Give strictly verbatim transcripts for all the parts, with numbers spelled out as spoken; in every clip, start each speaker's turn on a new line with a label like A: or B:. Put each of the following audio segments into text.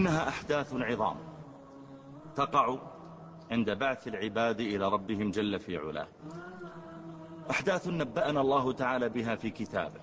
A: إنها أحداث عظام تقع عند بعث العباد إلى ربهم جل في علاه، أحداث نبأنا الله تعالى بها في كتابه،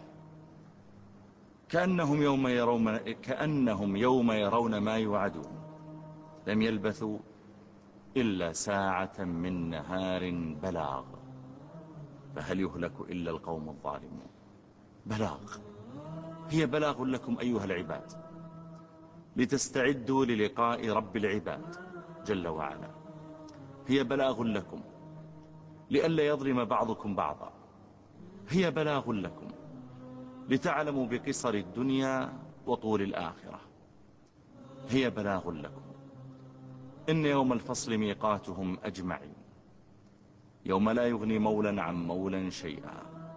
A: كأنهم يوم يرون, كأنهم يوم يرون ما يوعدون لم يلبثوا إلا ساعة من نهار بلاغ، فهل يهلك إلا القوم الظالمون. بلاغ، هي بلاغ لكم أيها العباد لتستعدوا للقاء رب العباد جل وعلا، هي بلاغ لكم لئلا يظلم بعضكم بعضا، هي بلاغ لكم لتعلموا بقصر الدنيا وطول الآخرة، هي بلاغ لكم. إن يوم الفصل ميقاتهم أجمعين، يوم لا يغني مولا عن مولا شيئا.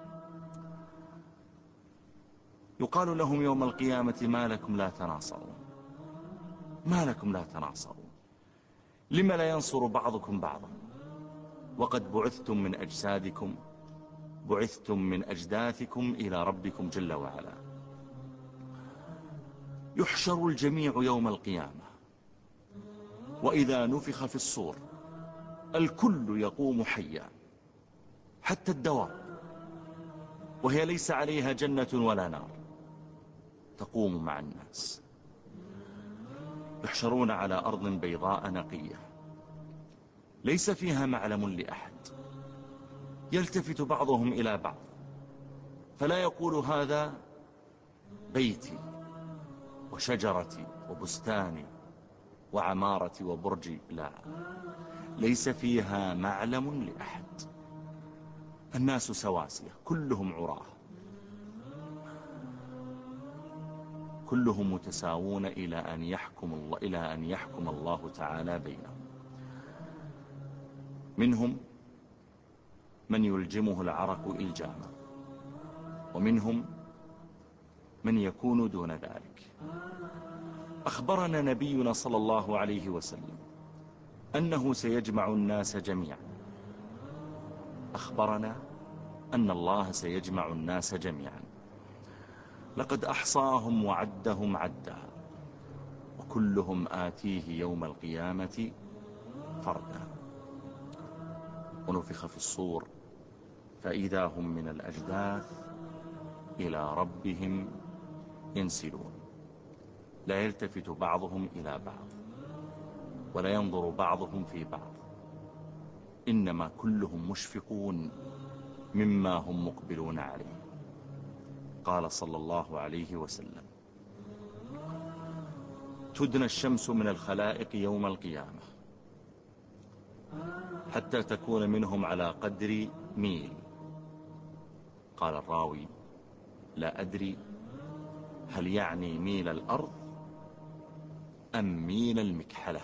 A: يقال لهم يوم القيامة ما لكم لا تناصرون، ما لكم لا تناصرون، لم لا ينصر بعضكم بعضا، وقد بعثتم من أجسادكم، بعثتم من أجداثكم إلى ربكم جل وعلا. يحشر الجميع يوم القيامة، وإذا نفخ في الصور الكل يقوم حيا، حتى الدواب، وهي ليس عليها جنة ولا نار، تقوم مع الناس. يحشرون على أرض بيضاء نقية ليس فيها معلم لأحد، يلتفت بعضهم إلى بعض فلا يقول هذا بيتي وشجرتي وبستاني وعمارتي وبرجي، لا، ليس فيها معلم لأحد، الناس سواسية كلهم عراه، كلهم متساوون إلى أن يحكم الله إلى أن يحكم الله تعالى بينهم. منهم من يلجمه العرق إلجاما، ومنهم من يكون دون ذلك. أخبرنا نبينا صلى الله عليه وسلم أنه سيجمع الناس جميعا، أخبرنا أن الله سيجمع الناس جميعا، لقد أحصاهم وعدهم عدا، وكلهم آتيه يوم القيامة فردا. ونفخ في الصور فإذا هم من الأجداث إلى ربهم ينسلون، لا يلتفت بعضهم إلى بعض ولا ينظر بعضهم في بعض، إنما كلهم مشفقون مما هم مقبلون عليه. قال صلى الله عليه وسلم: تدنى الشمس من الخلائق يوم القيامة حتى تكون منهم على قدر ميل. قال الراوي: لا أدري هل يعني ميل الأرض أم ميل المكحلة،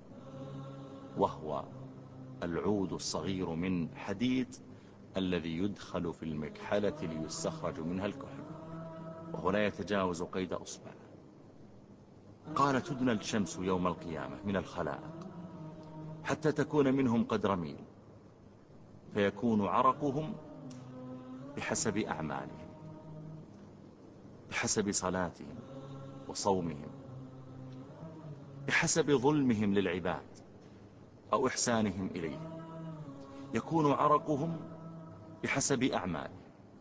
A: وهو العود الصغير من حديد الذي يدخل في المكحلة ليستخرج منها الكحل، وهو لا يتجاوز قيد أصبع. قال: تدنى الشمس يوم القيامة من الخلائق حتى تكون منهم قدر ميل، فيكون عرقهم بحسب أعمالهم، بحسب صلاتهم وصومهم، بحسب ظلمهم للعباد أو إحسانهم إليهم، يكون عرقهم بحسب أعمالهم.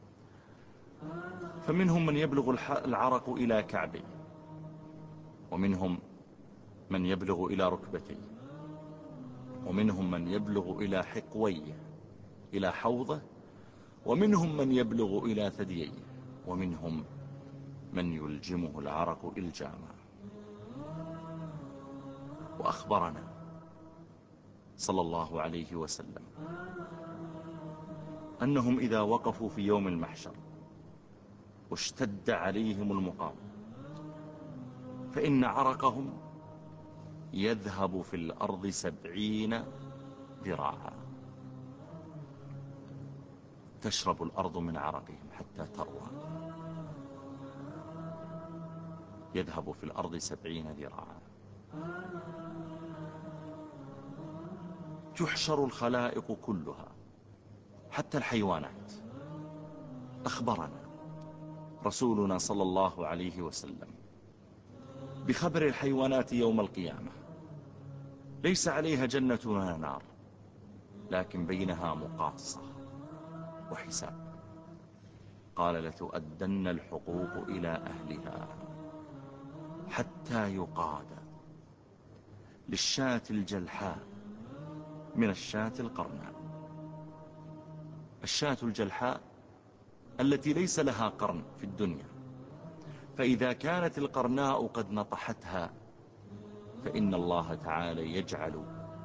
A: فمنهم من يبلغ العرق إلى كعبيه، ومنهم من يبلغ إلى ركبتيه، ومنهم من يبلغ إلى حقويه إلى حوضه، ومنهم من يبلغ إلى ثدييه، ومنهم من يلجمه العرق إلجاما. وأخبرنا صلى الله عليه وسلم أنهم إذا وقفوا في يوم المحشر واشتد عليهم المقام فإن عرقهم يذهب في الأرض سبعين ذراعا، تشرب الأرض من عرقهم حتى تروى، يذهب في الأرض سبعين ذراعا. تحشر الخلائق كلها حتى الحيوانات. أخبرنا رسولنا صلى الله عليه وسلم بخبر الحيوانات يوم القيامة، ليس عليها جنة ولا نار، لكن بينها مقاصة وحساب. قال لتؤدن الحقوق إلى أهلها حتى يقاد للشاة الجلحاء من الشاة القرناء. الشاة الجلحاء التي ليس لها قرن في الدنيا، فإذا كانت القرناء قد نطحتها فإن الله تعالى يجعل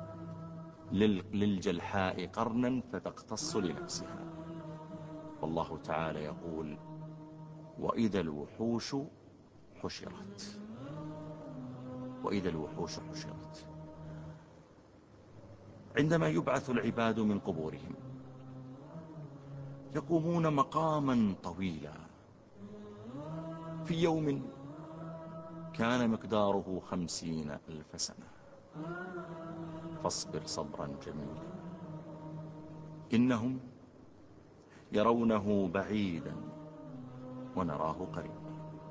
A: للجلحاء قرنا فتقتص لنفسها. والله تعالى يقول: وإذا الوحوش حشرت. وإذا الوحوش حشرت. عندما يبعث العباد من قبورهم يقومون مقاما طويلا في يوم كان مقداره خمسين ألف سنة. فاصبر صبرا جميلا إنهم يرونه بعيدا ونراه قريبا.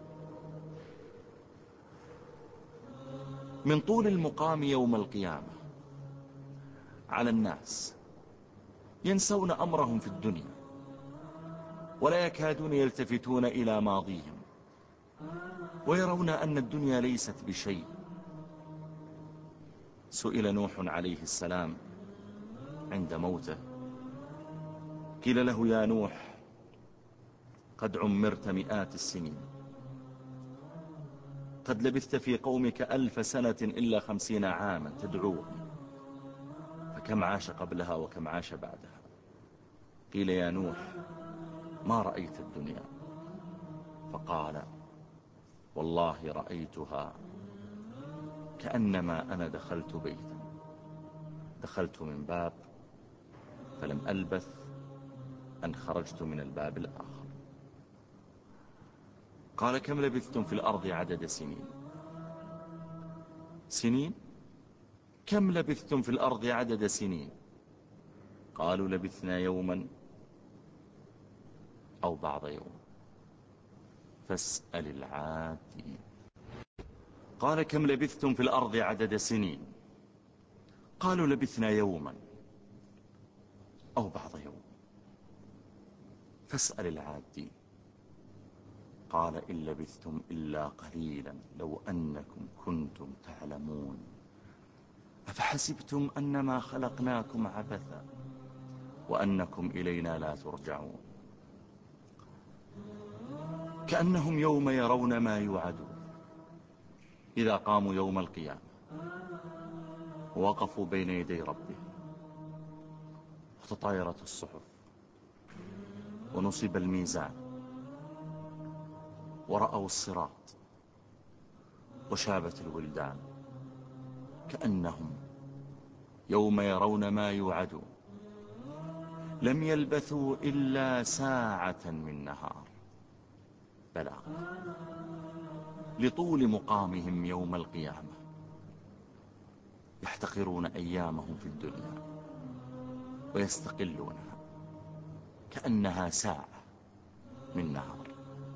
A: من طول المقام يوم القيامة على الناس ينسون أمرهم في الدنيا ولا يكادون يلتفتون إلى ماضيهم، ويرون أن الدنيا ليست بشيء. سئل نوح عليه السلام عند موته، قيل له: يا نوح قد عمرت مئات السنين، قد لبثت في قومك ألف سنة إلا خمسين عاما تدعوهم، فكم عاش قبلها وكم عاش بعدها؟ قيل: يا نوح ما رأيت الدنيا؟ فقال: والله رأيتها كأنما أنا دخلت بيتا، دخلت من باب فلم ألبث أن خرجت من الباب الآخر. قال: كم لبثتم في الأرض عدد سنين؟ سنين؟ كم لبثتم في الأرض عدد سنين؟ قالوا: لبثنا يوما أو بعض يوم فاسأل العادين. قال: كم لبثتم في الأرض عدد سنين؟ قالوا: لبثنا يوما أو بعض يوم فاسأل العادين. قال: إن لبثتم إلا قليلا لو أنكم كنتم تعلمون أفحسبتم أنما خلقناكم عبثا وأنكم إلينا لا ترجعون. كأنهم يوم يرون ما يوعدون إذا قاموا يوم القيامة ووقفوا بين يدي ربهم وتطايرت الصحف ونصب الميزان ورأوا الصراط وشابت الولدان، كأنهم يوم يرون ما يوعدون لم يلبثوا إلا ساعة من نهار بلاغ. لطول مقامهم يوم القيامة يحتقرون أيامهم في الدنيا ويستقلونها كأنها ساعة من نهار.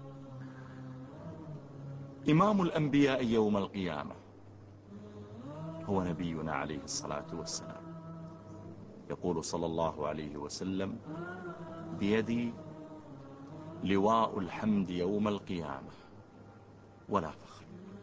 A: إمام الأنبياء يوم القيامة هو نبينا عليه الصلاة والسلام. يقول صلى الله عليه وسلم: بيدي لواء الحمد يوم القيامة ولا فخر.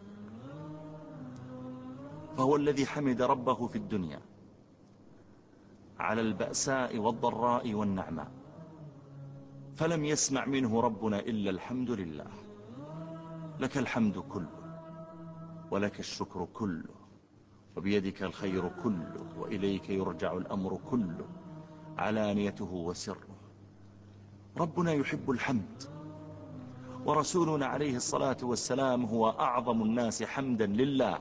A: فهو الذي حمد ربه في الدنيا على البأساء والضراء والنعماء، فلم يسمع منه ربنا إلا الحمد لله. لك الحمد كله ولك الشكر كله وبيدك الخير كله وإليك يرجع الأمر كله علانيته وسره. ربنا يحب الحمد، ورسولنا عليه الصلاة والسلام هو أعظم الناس حمدا لله،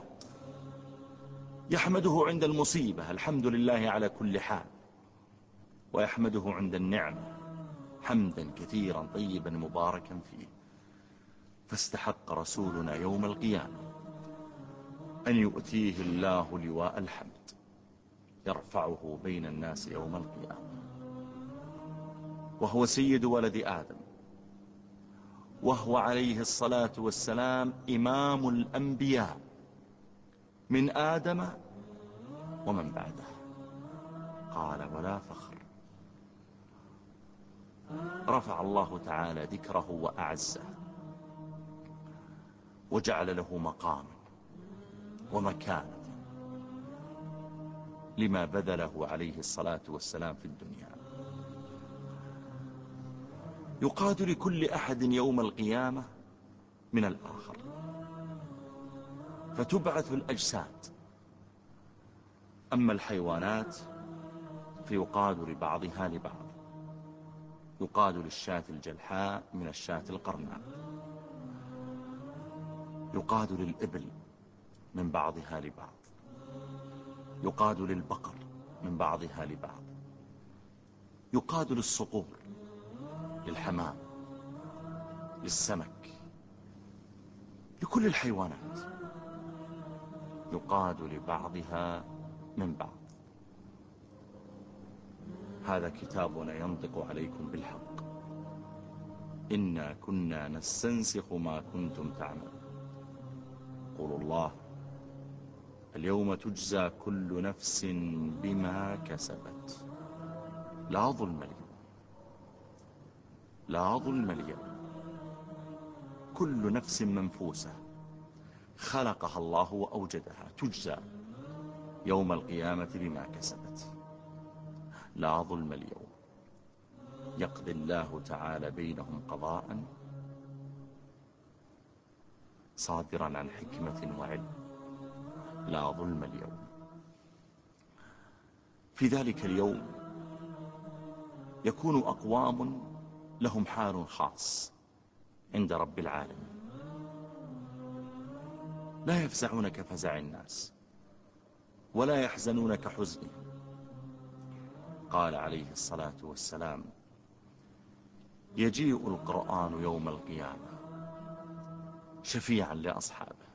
A: يحمده عند المصيبة الحمد لله على كل حال، ويحمده عند النعمة حمدا كثيرا طيبا مباركا فيه. فاستحق رسولنا يوم القيامة أن يؤتيه الله لواء الحمد يرفعه بين الناس يوم القيامة، وهو سيد ولد آدم وهو عليه الصلاة والسلام إمام الأنبياء من آدم ومن بعده. قال: ولا فخر. رفع الله تعالى ذكره وأعزه وجعل له مقاما ومكانة لما بذله عليه الصلاة والسلام في الدنيا. يقاد لكل أحد يوم القيامة من الآخر، فتبعث الأجساد. أما الحيوانات فيقاد لبعضها لبعض، يقاد للشاة الجلحاء من الشاة القرناء، يقاد للإبل من بعضها لبعض، يقاد للبقر من بعضها لبعض، يقاد للصقور، للحمام، للسمك، لكل الحيوانات يقاد لبعضها من بعض. هذا كتابنا ينطق عليكم بالحق، إنا كنا نستنسخ ما كنتم تعملون. قول الله: اليوم تجزى كل نفس بما كسبت. لا ظلم اليوم، لا ظلم اليوم. كل نفس منفوسة خلقها الله وأوجدها تجزى يوم القيامة بما كسبت. لا ظلم اليوم. يقضي الله تعالى بينهم قضاء صادرا عن حكمة وعلم. لا ظلم اليوم. في ذلك اليوم يكون أقوام لهم حال خاص عند رب العالمين، لا يفزعون كفزع الناس ولا يحزنون كحزنه. قال عليه الصلاة والسلام: يجيء القرآن يوم القيامة شفيعا لأصحابه.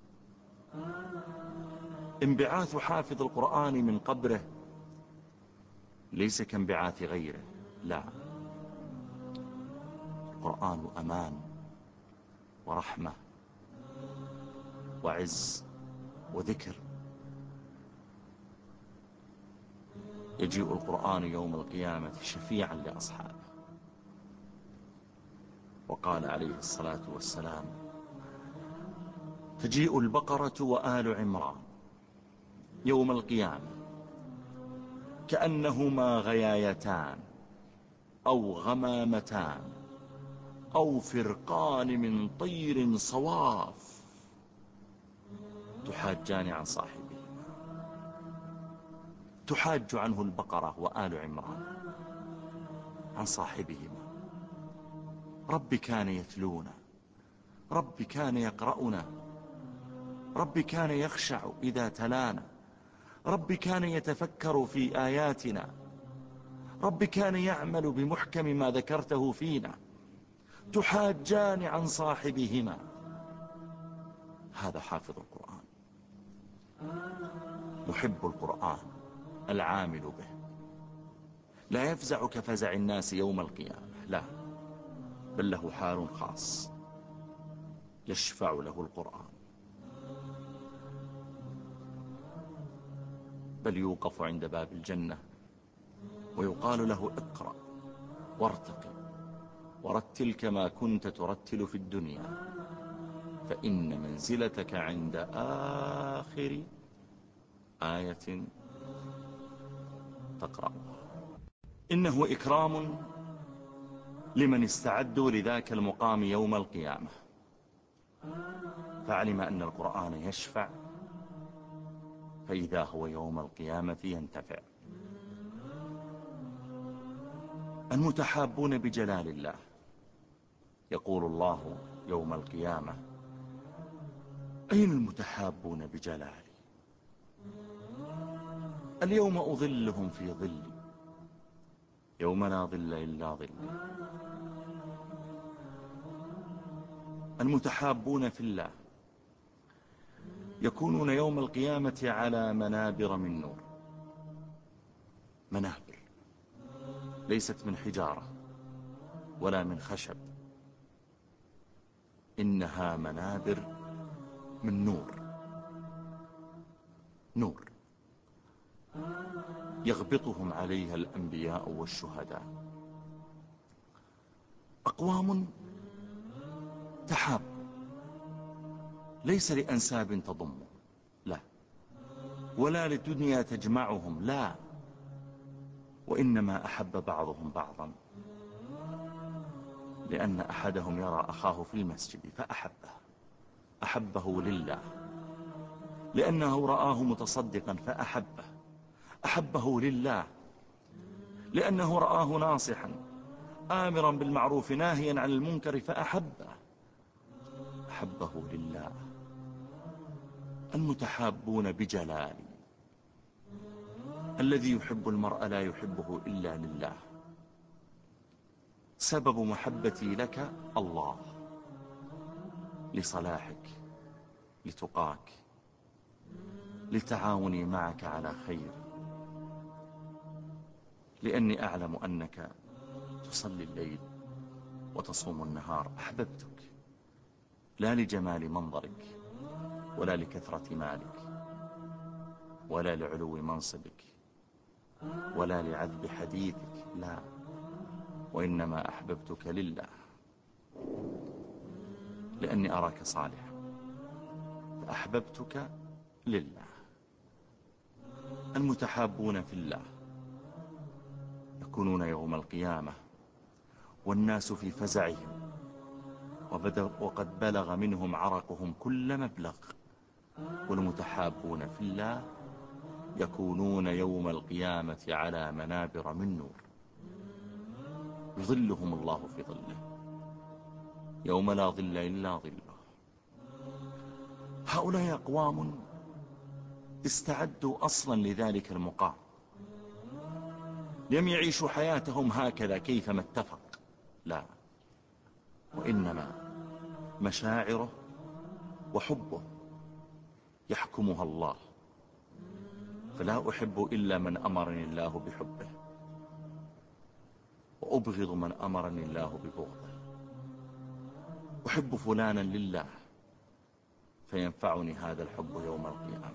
A: انبعاث حافظ القرآن من قبره ليس كانبعاث غيره، لا، القرآن أمان ورحمة وعز وذكر. يجيء القرآن يوم القيامة شفيعا لأصحابه. وقال عليه الصلاة والسلام: تجيء البقرة وآل عمران يوم القيامة كأنهما غيايتان أو غمامتان أو فرقان من طير صواف تحاجان عن صاحبهما. تحاج عنه البقرة وآل عمران عن صاحبهما. رب كان يتلونا، رب كان يقرأنا، رب كان يخشع إذا تلانا، رب كان يتفكر في آياتنا، رب كان يعمل بمحكم ما ذكرته فينا. تحاجان عن صاحبهما. هذا حافظ القرآن، محب القرآن، العامل به. لا يفزع كفزع الناس يوم القيامة، لا، بل له حال خاص يشفع له القرآن. بل يوقف عند باب الجنة ويقال له: اقرأ وارتقي ورتل كما كنت ترتل في الدنيا، فإن منزلتك عند آخر آية تقرأها. إنه إكرام لمن استعدوا لذاك المقام يوم القيامة، فعلم أن القرآن يشفع، فإذا هو يوم القيامة ينتفع. المتحابون بجلال الله، يقول الله يوم القيامة: أين المتحابون بجلالي؟ اليوم أظلهم في ظلي يوم لا ظل إلا ظلي. المتحابون في الله يكونون يوم القيامة على منابر من نور. منابر ليست من حجارة ولا من خشب، إنها منابر من نور، نور يغبطهم عليها الأنبياء والشهداء. أقوام تحاب، ليس لأنساب تضم، لا، ولا للدنيا تجمعهم، لا، وإنما أحب بعضهم بعضا لأن أحدهم يرى أخاه في المسجد فأحبه، أحبه لله، لأنه رآه متصدقا فأحبه، أحبه لله، لأنه رآه ناصحا آمرا بالمعروف ناهيا عن المنكر فأحبه، أحبه لله. المتحابون بجلالي، الذي يحب المرء لا يحبه إلا لله. سبب محبتي لك الله، لصلاحك، لتقاك، لتعاوني معك على خير، لأني أعلم أنك تصلي الليل وتصوم النهار. أحببتك لا لجمال منظرك، ولا لكثرة مالك، ولا لعلو منصبك، ولا لعذب حديثك، لا، وإنما أحببتك لله، لأني أراك صالحا فأحببتك لله. المتحابون في الله يكونون يوم القيامة والناس في فزعهم، وقد بلغ منهم عرقهم كل مبلغ. والمتحابون في الله يكونون يوم القيامة على منابر من نور، يظلهم الله في ظله يوم لا ظل إلا ظله. هؤلاء أقوام استعدوا أصلا لذلك المقام، لم يعيشوا حياتهم هكذا كيفما اتفق، لا، وإنما مشاعره وحبه يحكمها الله. فلا أحب إلا من أمرني الله بحبه، وأبغض من أمرني الله ببغضه. أحب فلانا لله فينفعني هذا الحب يوم القيامة.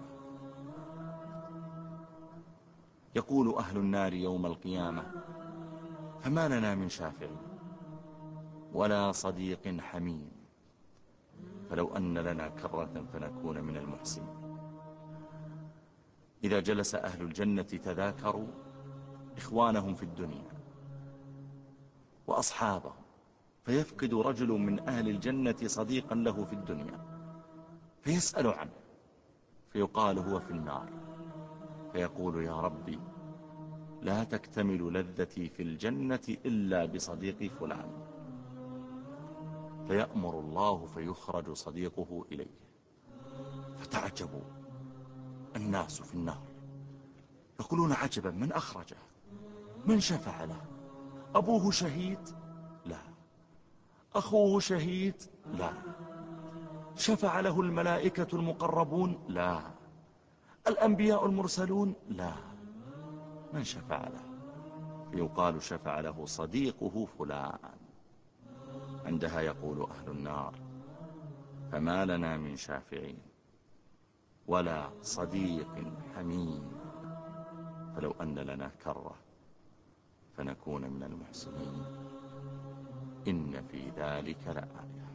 A: يقول أهل النار يوم القيامة: فما لنا من شافع ولا صديق حميم، فلو أن لنا كرة فنكون من المحسنين. إذا جلس أهل الجنة تذاكروا إخوانهم في الدنيا وأصحابهم، فيفقد رجل من أهل الجنة صديقا له في الدنيا فيسأل عنه، فيقال هو في النار، فيقول: يا ربي لا تكتمل لذتي في الجنة إلا بصديقي فلان. فيأمر الله فيخرج صديقه إليه، فتعجبوا الناس في النار يقولون: عجبا، من أخرجه؟ من شفع له؟ أبوه شهيد؟ لا. أخوه شهيد؟ لا. شفع له الملائكة المقربون؟ لا. الأنبياء المرسلون؟ لا. من شفع له؟ فيقال: شفع له صديقه فلان. عندها يقول أهل النار: فما لنا من شافعين ولا صديق حميم، فلو أن لنا كرة فنكون من المحسنين. إن في ذلك لآية.